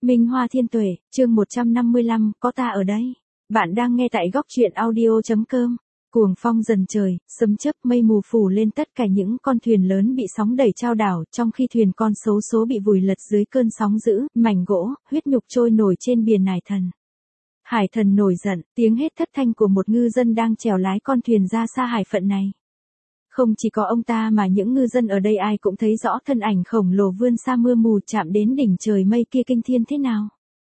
Minh Hoa Thiên Tuệ, chương 155, có ta ở đây. Bạn đang nghe tại góc truyện audio.com. Cuồng phong dần trời, sấm chớp mây mù phủ lên tất cả những con thuyền lớn bị sóng đẩy chao đảo, trong khi thuyền con xấu số bị vùi lật dưới cơn sóng dữ, mảnh gỗ, huyết nhục trôi nổi trên biển Hải Thần. Hải Thần nổi giận, tiếng hét thất thanh của một ngư dân đang chèo lái con thuyền ra xa hải phận này. Không chỉ có ông ta mà những ngư dân ở đây ai cũng thấy rõ thân ảnh khổng lồ vươn xa mưa mù chạm đến đỉnh trời mây kia kinh thiên thế nào.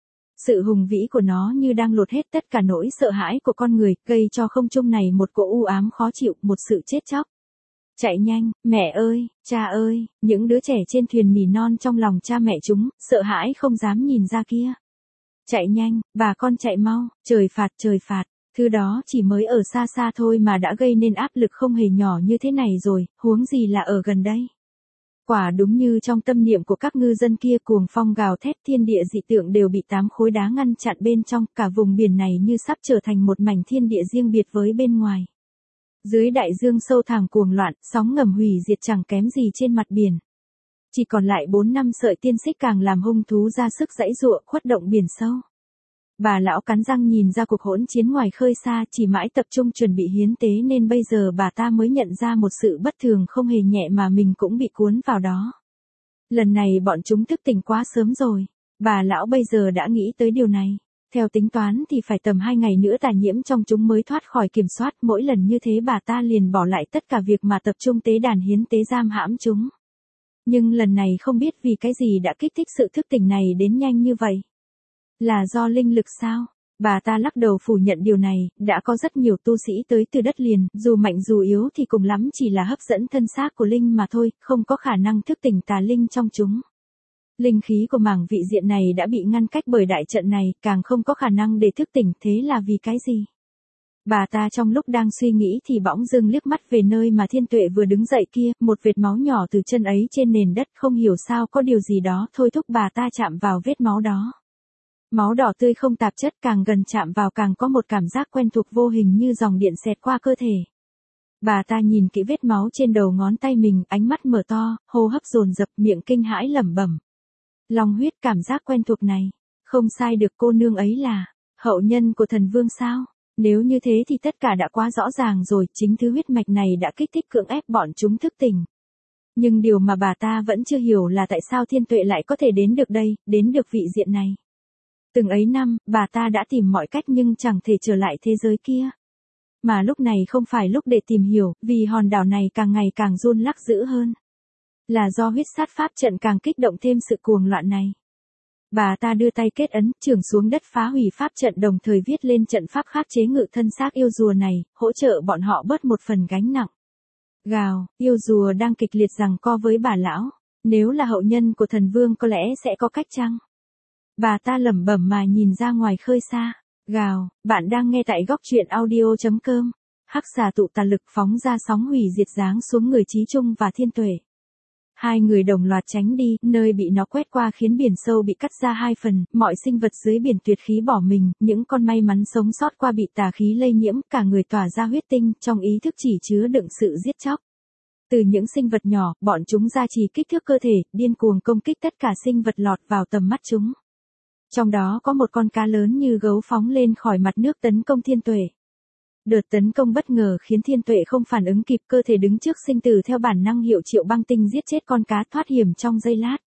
Sự hùng vĩ của nó như đang lột hết tất cả nỗi sợ hãi của con người, gây cho không trung này một cỗ u ám khó chịu, một sự chết chóc. Chạy nhanh, mẹ ơi, cha ơi, những đứa trẻ trên thuyền nỉ non trong lòng cha mẹ chúng, sợ hãi không dám nhìn ra kia. Chạy nhanh, bà con chạy mau, trời phạt. Thứ đó chỉ mới ở xa xa thôi mà đã gây nên áp lực không hề nhỏ như thế này rồi, huống gì là ở gần đây. Quả đúng như trong tâm niệm của các ngư dân kia, cuồng phong gào thét, thiên địa dị tượng đều bị 8 khối đá ngăn chặn bên trong, cả vùng biển này như sắp trở thành một mảnh thiên địa riêng biệt với bên ngoài. Dưới đại dương sâu thẳm cuồng loạn, sóng ngầm hủy diệt chẳng kém gì trên mặt biển. Chỉ còn lại 4 năm sợi tiên xích càng làm hung thú ra sức giãy giụa, khuất động biển sâu. Bà lão cắn răng nhìn ra cuộc hỗn chiến ngoài khơi xa, chỉ mãi tập trung chuẩn bị hiến tế nên bây giờ bà ta mới nhận ra một sự bất thường không hề nhẹ mà mình cũng bị cuốn vào đó. Lần này bọn chúng thức tỉnh quá sớm rồi. Bà lão bây giờ đã nghĩ tới điều này. Theo tính toán thì phải tầm 2 ngày nữa tà nhiễm trong chúng mới thoát khỏi kiểm soát. Mỗi lần như thế bà ta liền bỏ lại tất cả việc mà tập trung tế đàn hiến tế giam hãm chúng. Nhưng lần này không biết vì cái gì đã kích thích sự thức tỉnh này đến nhanh như vậy. Là do linh lực sao? Bà ta lắc đầu phủ nhận điều này, đã có rất nhiều tu sĩ tới từ đất liền, dù mạnh dù yếu thì cùng lắm chỉ là hấp dẫn thân xác của linh mà thôi, không có khả năng thức tỉnh tà linh trong chúng. Linh khí của mảng vị diện này đã bị ngăn cách bởi đại trận này, càng không có khả năng để thức tỉnh, thế là vì cái gì? Bà ta trong lúc đang suy nghĩ thì bỗng dưng liếc mắt về nơi mà Thiên Tuệ vừa đứng dậy kia, một vệt máu nhỏ từ chân ấy trên nền đất, không hiểu sao có điều gì đó thôi thúc bà ta chạm vào vết máu đó. Máu đỏ tươi không tạp chất, càng gần chạm vào càng có một cảm giác quen thuộc vô hình như dòng điện xẹt qua cơ thể. Bà ta nhìn kỹ vết máu trên đầu ngón tay mình, ánh mắt mở to, hô hấp dồn dập, miệng kinh hãi lẩm bẩm. Long huyết, cảm giác quen thuộc này. Không sai được, cô nương ấy là hậu nhân của thần vương sao? Nếu như thế thì tất cả đã quá rõ ràng rồi, chính thứ huyết mạch này đã kích thích cưỡng ép bọn chúng thức tỉnh. Nhưng điều mà bà ta vẫn chưa hiểu là tại sao Thiên Tuệ lại có thể đến được đây, đến được vị diện này. Từng ấy năm, bà ta đã tìm mọi cách nhưng chẳng thể trở lại thế giới kia. Mà lúc này không phải lúc để tìm hiểu, vì hòn đảo này càng ngày càng run lắc dữ hơn. Là do huyết sát pháp trận càng kích động thêm sự cuồng loạn này. Bà ta đưa tay kết ấn, chưởng xuống đất phá hủy pháp trận, đồng thời viết lên trận pháp khác chế ngự thân xác yêu rùa này, hỗ trợ bọn họ bớt một phần gánh nặng. Gào, yêu rùa đang kịch liệt giằng co với bà lão. Nếu là hậu nhân của thần vương có lẽ sẽ có cách chăng? Bà ta lẩm bẩm mà nhìn ra ngoài khơi xa. Gào, bạn đang nghe tại góc truyện audio.com. Hắc xà tụ tà lực phóng ra sóng hủy diệt giáng xuống người Chí Trung và Thiên Tuệ. Hai người đồng loạt tránh đi, nơi bị nó quét qua khiến biển sâu bị cắt ra 2 phần, mọi sinh vật dưới biển tuyệt khí bỏ mình, những con may mắn sống sót qua bị tà khí lây nhiễm, cả người tỏa ra huyết tinh, trong ý thức chỉ chứa đựng sự giết chóc. Từ những sinh vật nhỏ, bọn chúng gia trì kích thước cơ thể, điên cuồng công kích tất cả sinh vật lọt vào tầm mắt chúng. Trong đó có một con cá lớn như gấu phóng lên khỏi mặt nước tấn công Thiên Tuệ. Đợt tấn công bất ngờ khiến Thiên Tuệ không phản ứng kịp, cơ thể đứng trước sinh tử theo bản năng hiệu triệu băng tinh giết chết con cá, thoát hiểm trong giây lát.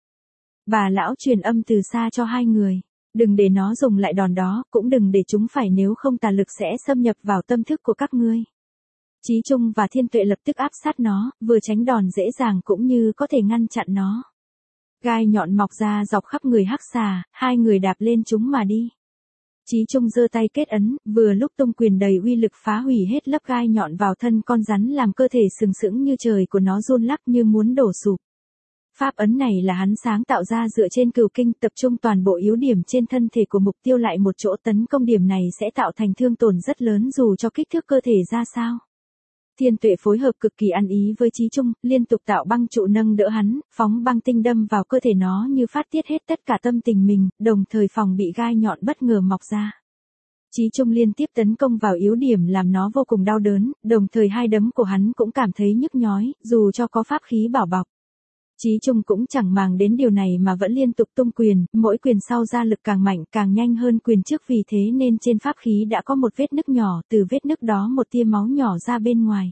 Bà lão truyền âm từ xa cho hai người. Đừng để nó dùng lại đòn đó, cũng đừng để chúng phải, nếu không tà lực sẽ xâm nhập vào tâm thức của các ngươi. Chí Trung và Thiên Tuệ lập tức áp sát nó, vừa tránh đòn dễ dàng cũng như có thể ngăn chặn nó. Gai nhọn mọc ra dọc khắp người hắc xà, hai người đạp lên chúng mà đi. Chí Trung giơ tay kết ấn, vừa lúc tung quyền đầy uy lực phá hủy hết lớp gai nhọn vào thân con rắn, làm cơ thể sừng sững như trời của nó run lắc như muốn đổ sụp. Pháp ấn này là hắn sáng tạo ra dựa trên cửu kinh, tập trung toàn bộ yếu điểm trên thân thể của mục tiêu lại một chỗ, tấn công điểm này sẽ tạo thành thương tổn rất lớn dù cho kích thước cơ thể ra sao. Thiên Tuệ phối hợp cực kỳ ăn ý với Chí Trung, liên tục tạo băng trụ nâng đỡ hắn, phóng băng tinh đâm vào cơ thể nó như phát tiết hết tất cả tâm tình mình, đồng thời phòng bị gai nhọn bất ngờ mọc ra. Chí Trung liên tiếp tấn công vào yếu điểm làm nó vô cùng đau đớn, đồng thời hai đấm của hắn cũng cảm thấy nhức nhói, dù cho có pháp khí bảo bọc. Chí Trung cũng chẳng màng đến điều này mà vẫn liên tục tung quyền, mỗi quyền sau ra lực càng mạnh càng nhanh hơn quyền trước, vì thế nên trên pháp khí đã có một vết nứt nhỏ, từ vết nứt đó một tia máu nhỏ ra bên ngoài.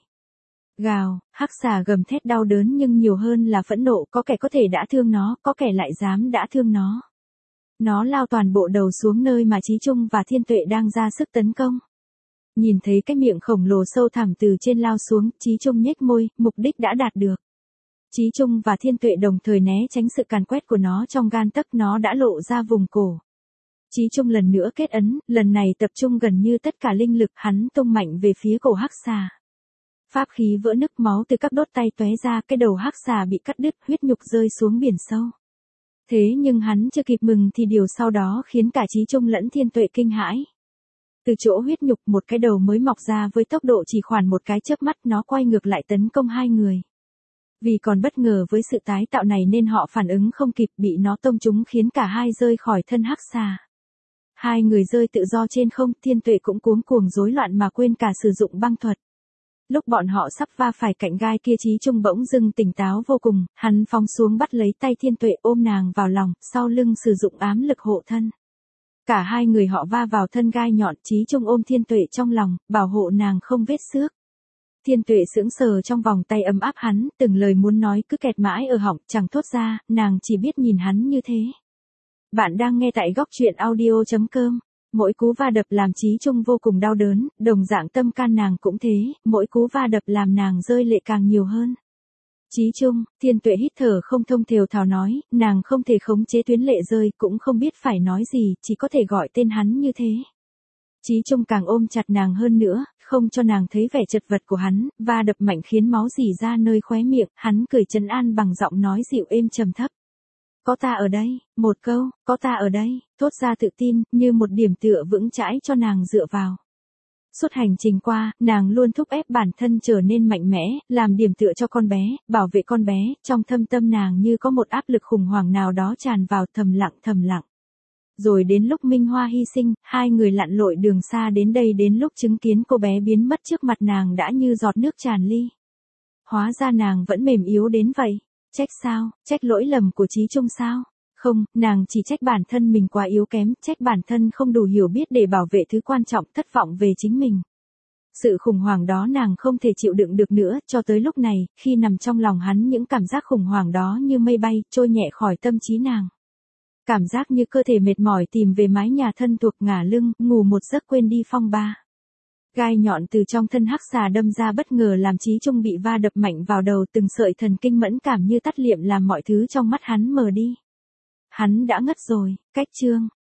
Gào, hắc xà gầm thét đau đớn nhưng nhiều hơn là phẫn nộ, có kẻ có thể đã thương nó, có kẻ lại dám đã thương nó. Nó lao toàn bộ đầu xuống nơi mà Chí Trung và Thiên Tuệ đang ra sức tấn công. Nhìn thấy cái miệng khổng lồ sâu thẳm từ trên lao xuống, Chí Trung nhếch môi, mục đích đã đạt được. Chí Trung và Thiên Tuệ đồng thời né tránh sự càn quét của nó, trong gan tấc nó đã lộ ra vùng cổ. Chí Trung lần nữa kết ấn, lần này tập trung gần như tất cả linh lực, hắn tung mạnh về phía cổ hắc xà. Pháp khí vỡ nứt, máu từ các đốt tay tóe ra, cái đầu hắc xà bị cắt đứt, huyết nhục rơi xuống biển sâu. Thế nhưng hắn chưa kịp mừng thì điều sau đó khiến cả Chí Trung lẫn Thiên Tuệ kinh hãi. Từ chỗ huyết nhục một cái đầu mới mọc ra, với tốc độ chỉ khoảng một cái chớp mắt nó quay ngược lại tấn công hai người. Vì còn bất ngờ với sự tái tạo này nên họ phản ứng không kịp, bị nó tông trúng khiến cả hai rơi khỏi thân hắc xà. Hai người rơi tự do trên không, Thiên Tuệ cũng cuống cuồng rối loạn mà quên cả sử dụng băng thuật. Lúc bọn họ sắp va phải cạnh gai kia, Chí Trung bỗng dưng tỉnh táo vô cùng, hắn phóng xuống bắt lấy tay Thiên Tuệ ôm nàng vào lòng, sau lưng sử dụng ám lực hộ thân. Cả hai người họ va vào thân gai nhọn, Chí Trung ôm Thiên Tuệ trong lòng, bảo hộ nàng không vết xước. Thiên Tuệ sững sờ trong vòng tay ấm áp hắn, từng lời muốn nói cứ kẹt mãi ở họng, chẳng thốt ra, nàng chỉ biết nhìn hắn như thế. Bạn đang nghe tại góc truyện audio.com. Mỗi cú va đập làm Chí Trung vô cùng đau đớn, đồng dạng tâm can nàng cũng thế, mỗi cú va đập làm nàng rơi lệ càng nhiều hơn. Chí Trung, Thiên Tuệ hít thở không thông thều thào nói, nàng không thể khống chế tuyến lệ rơi, cũng không biết phải nói gì, chỉ có thể gọi tên hắn như thế. Chí Trung càng ôm chặt nàng hơn nữa, không cho nàng thấy vẻ chật vật của hắn, va đập mạnh khiến máu rỉ ra nơi khóe miệng, hắn cười trấn an bằng giọng nói dịu êm trầm thấp. Có ta ở đây, một câu, có ta ở đây, thốt ra tự tin, như một điểm tựa vững chãi cho nàng dựa vào. Suốt hành trình qua, nàng luôn thúc ép bản thân trở nên mạnh mẽ, làm điểm tựa cho con bé, bảo vệ con bé, trong thâm tâm nàng như có một áp lực khủng hoảng nào đó tràn vào, thầm lặng thầm lặng. Rồi đến lúc Minh Hoa hy sinh, hai người lặn lội đường xa đến đây, đến lúc chứng kiến cô bé biến mất trước mặt nàng đã như giọt nước tràn ly. Hóa ra nàng vẫn mềm yếu đến vậy. Trách sao, trách lỗi lầm của Chí Trung sao? Không, nàng chỉ trách bản thân mình quá yếu kém, trách bản thân không đủ hiểu biết để bảo vệ thứ quan trọng, thất vọng về chính mình. Sự khủng hoảng đó nàng không thể chịu đựng được nữa, cho tới lúc này, khi nằm trong lòng hắn những cảm giác khủng hoảng đó như mây bay, trôi nhẹ khỏi tâm trí nàng. Cảm giác như cơ thể mệt mỏi tìm về mái nhà thân thuộc, ngả lưng, ngủ một giấc quên đi phong ba. Gai nhọn từ trong thân hắc xà đâm ra bất ngờ làm Chí Trung bị va đập mạnh vào đầu, từng sợi thần kinh mẫn cảm như tắt liệm làm mọi thứ trong mắt hắn mờ đi. Hắn đã ngất rồi, cách chương.